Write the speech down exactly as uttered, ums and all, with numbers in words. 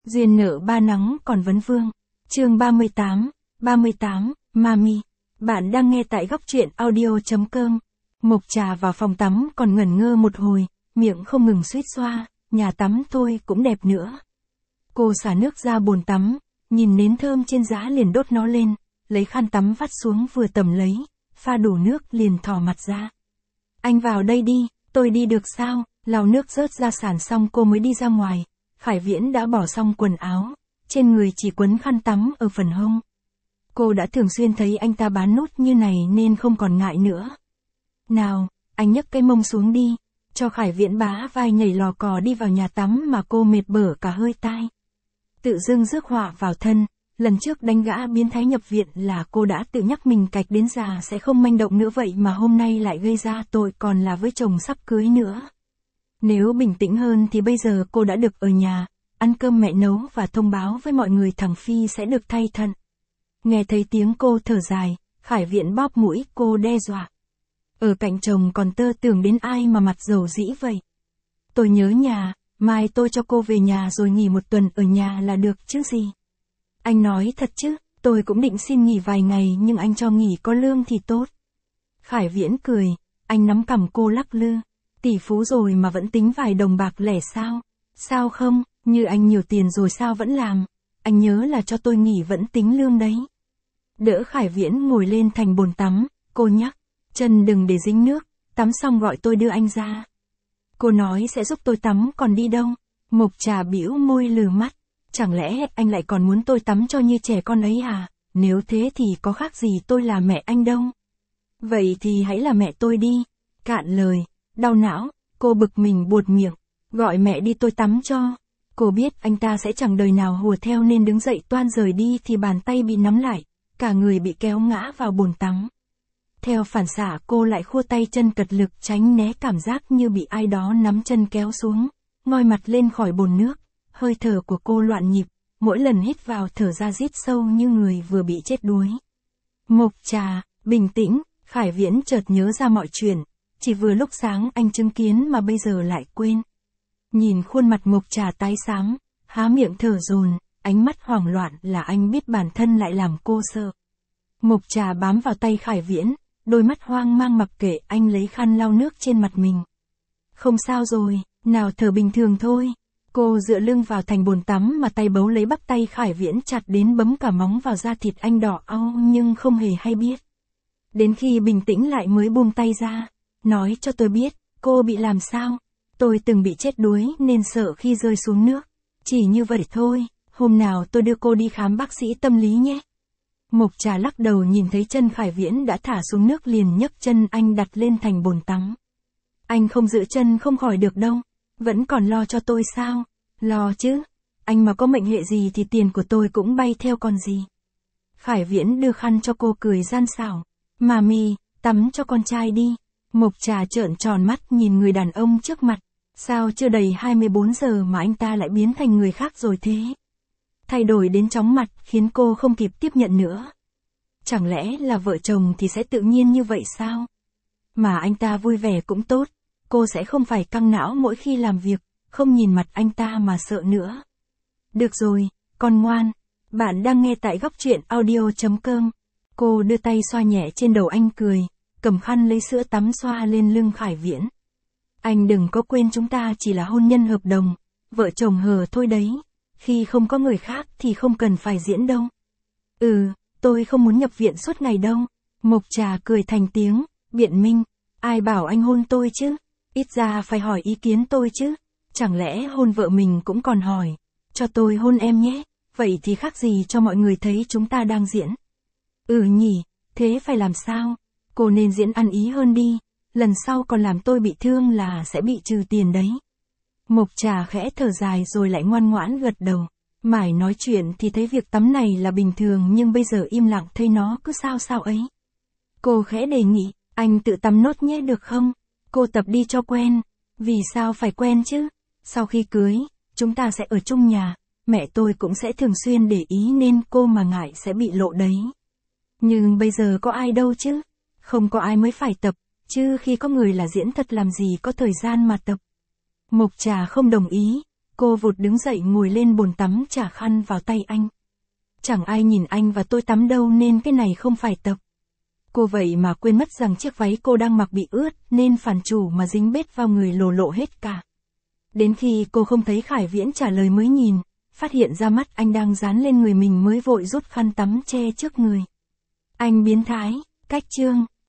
Duyên nợ ba nắng còn vấn vương. Chương ba mươi tám, ba mươi tám, Mami. Bạn đang nghe tại góc truyện audio.com. Mộc Trà vào phòng tắm còn ngẩn ngơ một hồi, miệng không ngừng suýt xoa, nhà tắm thôi cũng đẹp nữa. Cô xả nước ra bồn tắm, nhìn nến thơm trên giá liền đốt nó lên, lấy khăn tắm vắt xuống vừa tầm lấy, pha đủ nước liền thò mặt ra. Anh vào đây đi, tôi đi được sao? Lau nước rớt ra sàn xong cô mới đi ra ngoài. Khải Viễn đã bỏ xong quần áo, trên người chỉ quấn khăn tắm ở phần hông. Cô đã thường xuyên thấy anh ta bán nút như này nên không còn ngại nữa. Nào, anh nhấc cái mông xuống đi, cho Khải Viễn bá vai nhảy lò cò đi vào nhà tắm mà cô mệt bở cả hơi tai. Tự dưng rước họa vào thân, lần trước đánh gã biến thái nhập viện là cô đã tự nhắc mình cạch đến già sẽ không manh động nữa vậy mà hôm nay lại gây ra tội còn là với chồng sắp cưới nữa. Nếu bình tĩnh hơn thì bây giờ cô đã được ở nhà, ăn cơm mẹ nấu và thông báo với mọi người thằng Phi sẽ được thay thận. Nghe thấy tiếng cô thở dài, Khải Viễn bóp mũi cô đe dọa. Ở cạnh chồng còn tơ tưởng đến ai mà mặt dầu dĩ vậy. Tôi nhớ nhà, mai tôi cho cô về nhà rồi nghỉ một tuần ở nhà là được chứ gì. Anh nói thật chứ, tôi cũng định xin nghỉ vài ngày nhưng anh cho nghỉ có lương thì tốt. Khải Viễn cười, anh nắm cằm cô lắc lư. Tỷ phú rồi mà vẫn tính vài đồng bạc lẻ sao? Sao không, như anh nhiều tiền rồi sao vẫn làm? Anh nhớ là cho tôi nghỉ vẫn tính lương đấy. Đỡ Khải Viễn ngồi lên thành bồn tắm, cô nhắc, chân đừng để dính nước, tắm xong gọi tôi đưa anh ra. Cô nói sẽ giúp tôi tắm còn đi đâu? Mộc Trà bĩu môi lừ mắt, chẳng lẽ anh lại còn muốn tôi tắm cho như trẻ con ấy à? Nếu thế thì có khác gì tôi là mẹ anh đâu. Vậy thì hãy là mẹ tôi đi. Cạn lời. Đau não, cô bực mình buột miệng, gọi mẹ đi tôi tắm cho. Cô biết anh ta sẽ chẳng đời nào hùa theo nên đứng dậy toan rời đi thì bàn tay bị nắm lại, cả người bị kéo ngã vào bồn tắm. Theo phản xạ cô lại khua tay chân cật lực tránh né cảm giác như bị ai đó nắm chân kéo xuống, ngoi mặt lên khỏi bồn nước, hơi thở của cô loạn nhịp, mỗi lần hít vào thở ra rít sâu như người vừa bị chết đuối. Mộc Trà, bình tĩnh, Khải Viễn chợt nhớ ra mọi chuyện. Chỉ vừa lúc sáng anh chứng kiến mà bây giờ lại quên. Nhìn khuôn mặt Mộc Trà tái xám, há miệng thở dồn, ánh mắt hoảng loạn là anh biết bản thân lại làm cô sợ. Mộc Trà bám vào tay Khải Viễn, đôi mắt hoang mang mặc kệ anh lấy khăn lau nước trên mặt mình. Không sao rồi, nào thở bình thường thôi. Cô dựa lưng vào thành bồn tắm mà tay bấu lấy bắp tay Khải Viễn chặt đến bấm cả móng vào da thịt anh đỏ au nhưng không hề hay biết. Đến khi bình tĩnh lại mới buông tay ra. Nói cho tôi biết, cô bị làm sao? Tôi từng bị chết đuối nên sợ khi rơi xuống nước. Chỉ như vậy thôi, hôm nào tôi đưa cô đi khám bác sĩ tâm lý nhé. Mộc Trà lắc đầu nhìn thấy chân Khải Viễn đã thả xuống nước liền nhấc chân anh đặt lên thành bồn tắm. Anh không giữ chân không khỏi được đâu, vẫn còn lo cho tôi sao? Lo chứ, anh mà có mệnh hệ gì thì tiền của tôi cũng bay theo còn gì. Khải Viễn đưa khăn cho cô cười gian xảo. Mami, tắm cho con trai đi. Mộc Trà trợn tròn mắt nhìn người đàn ông trước mặt, sao chưa đầy hai mươi bốn giờ mà anh ta lại biến thành người khác rồi thế? Thay đổi đến chóng mặt khiến cô không kịp tiếp nhận nữa. Chẳng lẽ là vợ chồng thì sẽ tự nhiên như vậy sao? Mà anh ta vui vẻ cũng tốt, cô sẽ không phải căng não mỗi khi làm việc, không nhìn mặt anh ta mà sợ nữa. Được rồi, con ngoan, bạn đang nghe tại góc truyện audio.com. Cô đưa tay xoa nhẹ trên đầu anh cười. Cầm khăn lấy sữa tắm xoa lên lưng Khải Viễn. Anh đừng có quên chúng ta chỉ là hôn nhân hợp đồng, vợ chồng hờ thôi đấy, khi không có người khác thì không cần phải diễn đâu. Ừ, tôi không muốn nhập viện suốt ngày đâu. Mộc Trà cười thành tiếng, biện minh, ai bảo anh hôn tôi chứ, ít ra phải hỏi ý kiến tôi chứ, chẳng lẽ hôn vợ mình cũng còn hỏi, cho tôi hôn em nhé, vậy thì khác gì cho mọi người thấy chúng ta đang diễn. Ừ nhỉ, thế phải làm sao? Cô nên diễn ăn ý hơn đi, lần sau còn làm tôi bị thương là sẽ bị trừ tiền đấy. Mộc Trà khẽ thở dài rồi lại ngoan ngoãn gật đầu. Mải nói chuyện thì thấy việc tắm này là bình thường nhưng bây giờ im lặng thấy nó cứ sao sao ấy. Cô khẽ đề nghị, anh tự tắm nốt nhé được không? Cô tập đi cho quen. Vì sao phải quen chứ? Sau khi cưới, chúng ta sẽ ở chung nhà, mẹ tôi cũng sẽ thường xuyên để ý nên cô mà ngại sẽ bị lộ đấy. Nhưng bây giờ có ai đâu chứ? Không có ai mới phải tập, chứ khi có người là diễn thật làm gì có thời gian mà tập. Mộc Trà không đồng ý, Cô vụt đứng dậy ngồi lên bồn tắm trả khăn vào tay anh. Chẳng ai nhìn anh và tôi tắm đâu nên cái này không phải tập. Cô vậy mà quên mất rằng chiếc váy cô đang mặc bị ướt nên phản chủ mà dính bết vào người lồ lộ hết cả. Đến khi cô không thấy Khải Viễn trả lời mới nhìn, phát hiện ra mắt anh đang dán lên người mình mới vội rút khăn tắm che trước người. Anh biến thái, cách chương.